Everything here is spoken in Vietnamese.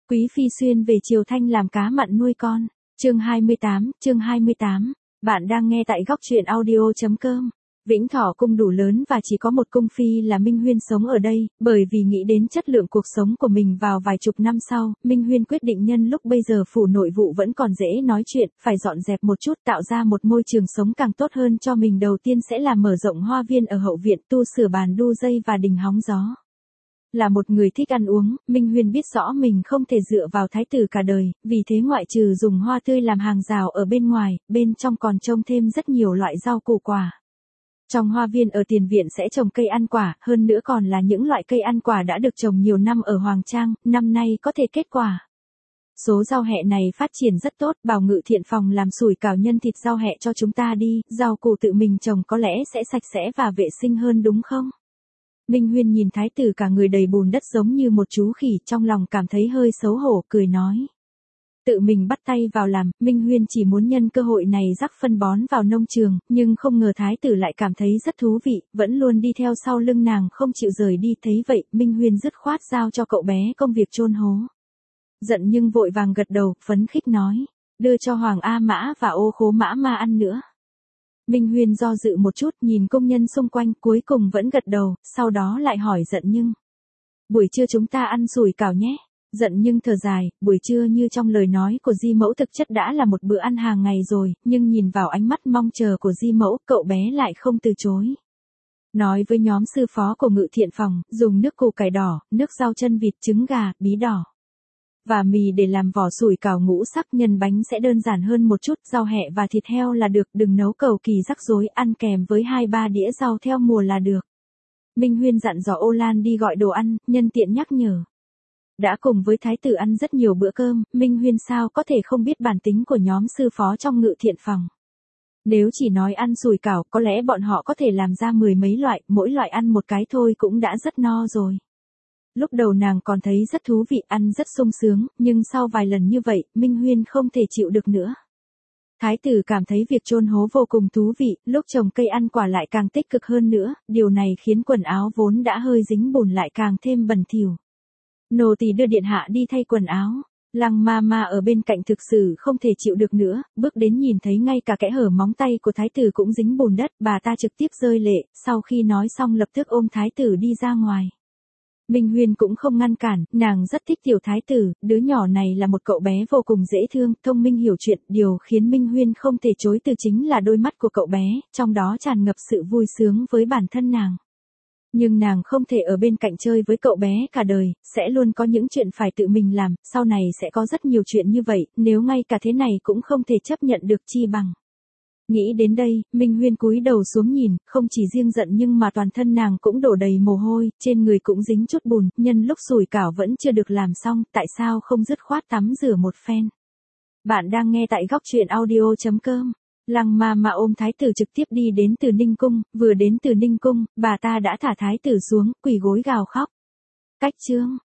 Quý phi xuyên về Triều Thanh làm cá mặn nuôi con. Chương 28. Bạn đang nghe tại góc truyện audio.com. Vĩnh Thọ cung đủ lớn và chỉ có một cung phi là Minh Huyên sống ở đây, bởi vì nghĩ đến chất lượng cuộc sống của mình vào vài chục năm sau, Minh Huyên quyết định nhân lúc bây giờ phủ nội vụ vẫn còn dễ nói chuyện, phải dọn dẹp một chút tạo ra một môi trường sống càng tốt hơn cho mình. Đầu tiên sẽ là mở rộng hoa viên ở hậu viện, tu sửa bàn đu dây và đình hóng gió. Là một người thích ăn uống, Minh Huyên biết rõ mình không thể dựa vào thái tử cả đời, vì thế ngoại trừ dùng hoa tươi làm hàng rào ở bên ngoài, bên trong còn trồng thêm rất nhiều loại rau củ quả. Trong hoa viên ở tiền viện sẽ trồng cây ăn quả, hơn nữa còn là những loại cây ăn quả đã được trồng nhiều năm ở Hoàng Trang, năm nay có thể kết quả. Số rau hẹ này phát triển rất tốt, bảo Ngự Thiện Phòng làm sủi cảo nhân thịt rau hẹ cho chúng ta đi, rau củ tự mình trồng có lẽ sẽ sạch sẽ và vệ sinh hơn đúng không? Minh Huyên nhìn thái tử cả người đầy bùn đất giống như một chú khỉ, trong lòng cảm thấy hơi xấu hổ, cười nói. Tự mình bắt tay vào làm, Minh Huyên chỉ muốn nhân cơ hội này rắc phân bón vào nông trường, nhưng không ngờ thái tử lại cảm thấy rất thú vị, vẫn luôn đi theo sau lưng nàng không chịu rời đi. Thấy vậy, Minh Huyên dứt khoát giao cho cậu bé công việc chôn hố. Giận nhưng vội vàng gật đầu, phấn khích nói, đưa cho Hoàng A Mã và Ô Khố Mã Ma ăn nữa. Minh Huyên do dự một chút, nhìn công nhân xung quanh, cuối cùng vẫn gật đầu, sau đó lại hỏi Giận nhưng. Buổi trưa chúng ta ăn sủi cảo nhé. Giận nhưng thở dài, buổi trưa như trong lời nói của Di Mẫu thực chất đã là một bữa ăn hàng ngày rồi, nhưng nhìn vào ánh mắt mong chờ của Di Mẫu, cậu bé lại không từ chối. Nói với nhóm sư phó của Ngự Thiện Phòng, dùng nước củ cải đỏ, nước rau chân vịt, trứng gà, bí đỏ và mì để làm vỏ sủi cảo ngũ sắc. Nhân bánh sẽ đơn giản hơn một chút, rau hẹ và thịt heo là được, đừng nấu cầu kỳ rắc rối, ăn kèm với 2-3 đĩa rau theo mùa là được. Minh Huyên dặn dò Ô Lan đi gọi đồ ăn, nhân tiện nhắc nhở. Đã cùng với thái tử ăn rất nhiều bữa cơm, Minh Huyên sao có thể không biết bản tính của nhóm sư phó trong Ngự Thiện Phòng. Nếu chỉ nói ăn sủi cảo, có lẽ bọn họ có thể làm ra 10 mấy loại, mỗi loại ăn một cái thôi cũng đã rất no rồi. Lúc đầu nàng còn thấy rất thú vị, ăn rất sung sướng, nhưng sau vài lần như vậy, Minh Huyên không thể chịu được nữa. Thái tử cảm thấy việc chôn hố vô cùng thú vị, lúc trồng cây ăn quả lại càng tích cực hơn nữa, điều này khiến quần áo vốn đã hơi dính bùn lại càng thêm bẩn thỉu. Nô tỳ đưa điện hạ đi thay quần áo. Lăng ma ma ở bên cạnh thực sự không thể chịu được nữa, bước đến nhìn thấy ngay cả kẽ hở móng tay của thái tử cũng dính bùn đất, bà ta trực tiếp rơi lệ, sau khi nói xong lập tức ôm thái tử đi ra ngoài. Minh Huyên cũng không ngăn cản, nàng rất thích tiểu thái tử, đứa nhỏ này là một cậu bé vô cùng dễ thương, thông minh hiểu chuyện, điều khiến Minh Huyên không thể chối từ chính là đôi mắt của cậu bé, trong đó tràn ngập sự vui sướng với bản thân nàng. Nhưng nàng không thể ở bên cạnh chơi với cậu bé cả đời, sẽ luôn có những chuyện phải tự mình làm, sau này sẽ có rất nhiều chuyện như vậy, nếu ngay cả thế này cũng không thể chấp nhận được chi bằng. Nghĩ đến đây, Minh Huyên cúi đầu xuống nhìn, không chỉ riêng Giận nhưng mà toàn thân nàng cũng đổ đầy mồ hôi, trên người cũng dính chút bùn, nhân lúc sủi cảo vẫn chưa được làm xong, tại sao không dứt khoát tắm rửa một phen. Bạn đang nghe tại góc truyện audio.com. Lăng ma ma ôm thái tử trực tiếp đi đến Từ Ninh Cung, vừa đến Từ Ninh Cung, bà ta đã thả thái tử xuống, quỳ gối gào khóc. Cách chương.